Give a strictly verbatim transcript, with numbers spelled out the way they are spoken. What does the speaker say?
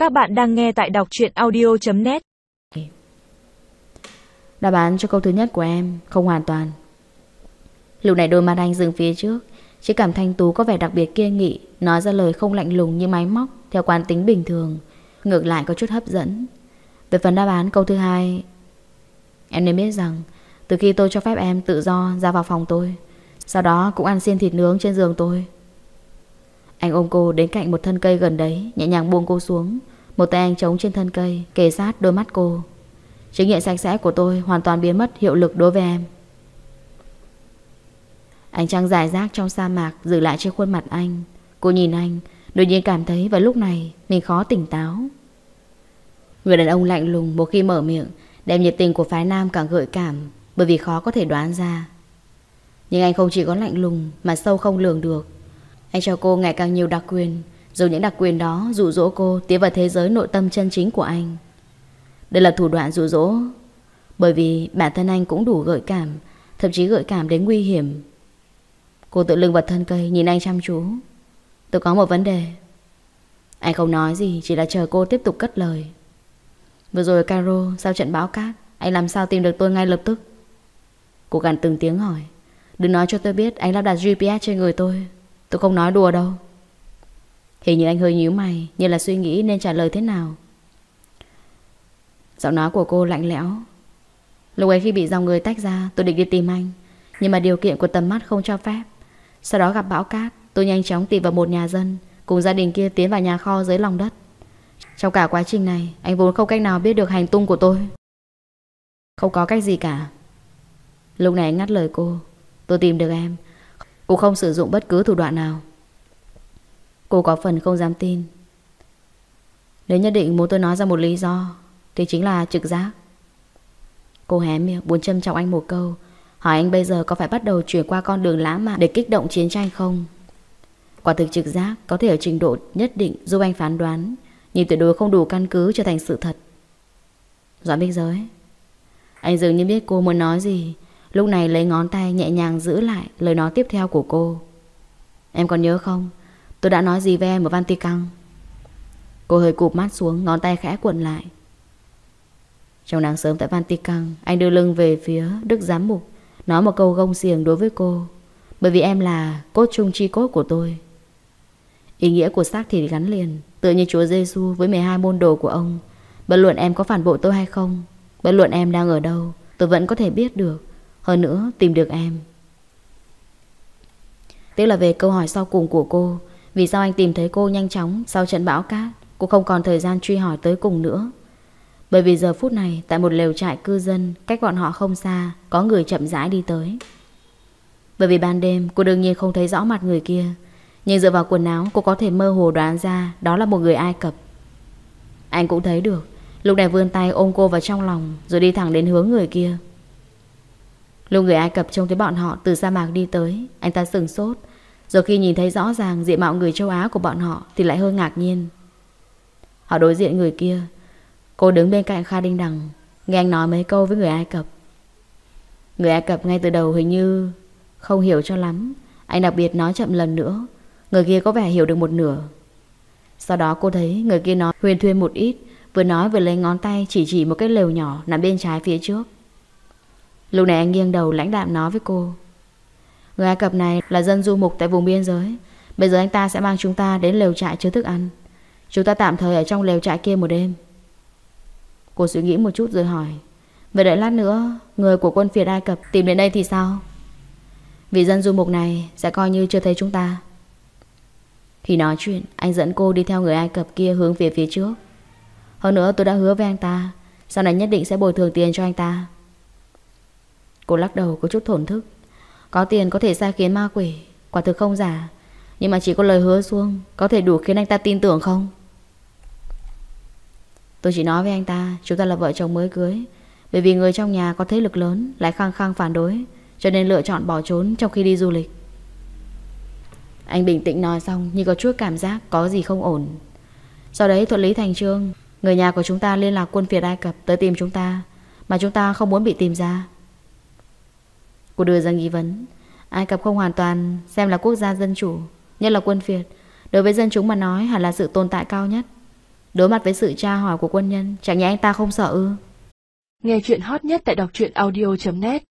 Các bạn đang nghe tại đọc truyện audio chấm net. Đáp án cho câu thứ nhất của em không hoàn toàn. Lúc này đôi mắt anh dừng phía trước, chỉ cảm thanh tú có vẻ đặc biệt kiên nghị, nói ra lời không lạnh lùng như máy móc theo quán tính bình thường, ngược lại có chút hấp dẫn. Về phần đáp án câu thứ hai, em nên biết rằng từ khi tôi cho phép em tự do ra vào phòng tôi, sau đó cũng ăn xiên thịt nướng trên giường tôi. Anh ôm cô đến cạnh một thân cây gần đấy, nhẹ nhàng buông cô xuống. Một tay anh chống trên thân cây, kề sát đôi mắt cô. Chứng nghiệm sạch sẽ của tôi hoàn toàn biến mất hiệu lực đối với em. Ánh trăng rải rác trong sa mạc dừng lại trên khuôn mặt anh. Cô nhìn anh, đột nhiên cảm thấy vào lúc này mình khó tỉnh táo. Người đàn ông lạnh lùng một khi mở miệng, đem nhiệt tình của phái nam càng gợi cảm, bởi vì khó có thể đoán ra. Nhưng anh không chỉ có lạnh lùng mà sâu không lường được. Anh cho cô ngày càng nhiều đặc quyền, dùng những đặc quyền đó dụ dỗ cô tiến vào thế giới nội tâm chân chính của anh. Đây là thủ đoạn dụ dỗ, bởi vì bản thân anh cũng đủ gợi cảm, thậm chí gợi cảm đến nguy hiểm. Cô tự lưng vào thân cây nhìn anh chăm chú. Tôi có một vấn đề. Anh không nói gì, chỉ là chờ cô tiếp tục cất lời. Vừa rồi Cairo, sau trận bão cát, anh làm sao tìm được tôi ngay lập tức? Cô gằn từng tiếng hỏi. Đừng nói cho tôi biết anh lắp đặt giê pê ét trên người tôi. Tôi không nói đùa đâu. Hình như anh hơi nhíu mày, như là suy nghĩ nên trả lời thế nào. Giọng nói của cô lạnh lẽo. Lúc ấy khi bị dòng người tách ra, tôi định đi tìm anh, nhưng mà điều kiện của tầm mắt không cho phép. Sau đó gặp bão cát, tôi nhanh chóng tìm vào một nhà dân, cùng gia đình kia tiến vào nhà kho dưới lòng đất. Trong cả quá trình này, anh vốn không cách nào biết được hành tung của tôi. Không có cách gì cả. Lúc này anh ngắt lời cô. Tôi tìm được em. Cô không sử dụng bất cứ thủ đoạn nào. Cô có phần không dám tin. Nếu nhất định muốn tôi nói ra một lý do, thì chính là trực giác. Cô hé miệng muốn châm chọc anh một câu, hỏi anh bây giờ có phải bắt đầu chuyển qua con đường lãng mạn để kích động chiến tranh không. Quả thực trực giác có thể ở trình độ nhất định giúp anh phán đoán, nhưng tuyệt đối không đủ căn cứ trở thành sự thật. Doãn Bích Giới. Anh dường như biết cô muốn nói gì, lúc này lấy ngón tay nhẹ nhàng giữ lại lời nói tiếp theo của cô. Em còn nhớ không, tôi đã nói gì với em ở Vatican? Cô hơi cụp mắt xuống, ngón tay khẽ cuộn lại. Trong nắng sớm tại Vatican, anh đưa lưng về phía Đức Giám Mục, nói một câu gông xiềng đối với cô. Bởi vì em là cốt chung chi cốt của tôi. Ý nghĩa của xác thịt gắn liền, tựa như Chúa Giêsu với mười hai môn đồ của ông. Bất luận em có phản bội tôi hay không, bất luận em đang ở đâu, tôi vẫn có thể biết được. Hơn nữa tìm được em. Tiếc là về câu hỏi sau cùng của cô, vì sao anh tìm thấy cô nhanh chóng sau trận bão cát, cô không còn thời gian truy hỏi tới cùng nữa. Bởi vì giờ phút này tại một lều trại cư dân cách bọn họ không xa, có người chậm rãi đi tới. Bởi vì ban đêm cô đương nhiên không thấy rõ mặt người kia, nhưng dựa vào quần áo cô có thể mơ hồ đoán ra đó là một người Ai Cập. Anh cũng thấy được, lúc này vươn tay ôm cô vào trong lòng, rồi đi thẳng đến hướng người kia. Lúc người Ai Cập trông thấy bọn họ từ sa mạc đi tới, anh ta sửng sốt. Rồi khi nhìn thấy rõ ràng diện mạo người châu Á của bọn họ thì lại hơi ngạc nhiên. Họ đối diện người kia. Cô đứng bên cạnh Kha Đinh Đằng, nghe anh nói mấy câu với người Ai Cập. Người Ai Cập ngay từ đầu hình như không hiểu cho lắm. Anh đặc biệt nói chậm lần nữa, người kia có vẻ hiểu được một nửa. Sau đó cô thấy người kia nói huyền thuyên một ít, vừa nói vừa lấy ngón tay chỉ chỉ một cái lều nhỏ nằm bên trái phía trước. Lúc này anh nghiêng đầu lãnh đạm nói với cô. Người Ai Cập này là dân du mục tại vùng biên giới. Bây giờ anh ta sẽ mang chúng ta đến lều trại chứa thức ăn. Chúng ta tạm thời ở trong lều trại kia một đêm. Cô suy nghĩ một chút rồi hỏi. Vậy đợi lát nữa người của quân phiệt Ai Cập tìm đến đây thì sao? Vì dân du mục này sẽ coi như chưa thấy chúng ta. Khi nói chuyện, anh dẫn cô đi theo người Ai Cập kia hướng về phía trước. Hơn nữa tôi đã hứa với anh ta, sau này nhất định sẽ bồi thường tiền cho anh ta. Cô lắc đầu có chút thổn thức. Có tiền có thể sai khiến ma quỷ, quả thực không giả. Nhưng mà chỉ có lời hứa suông có thể đủ khiến anh ta tin tưởng không? Tôi chỉ nói với anh ta chúng ta là vợ chồng mới cưới, bởi vì người trong nhà có thế lực lớn lại khăng khăng phản đối, cho nên lựa chọn bỏ trốn trong khi đi du lịch. Anh bình tĩnh nói xong nhưng có chút cảm giác có gì không ổn. Sau đấy thuận lý thành trương, người nhà của chúng ta liên lạc quân phiệt Ai Cập tới tìm chúng ta, mà chúng ta không muốn bị tìm ra. Cô đưa ra nghi vấn. Ai Cập không hoàn toàn xem là quốc gia dân chủ, nhất là quân phiệt. Đối với dân chúng mà nói hẳn là sự tồn tại cao nhất. Đối mặt với sự tra hỏi của quân nhân, chẳng nhẽ anh ta không sợ ư? Nghe chuyện hot nhất tại đọc truyện audio chấm net.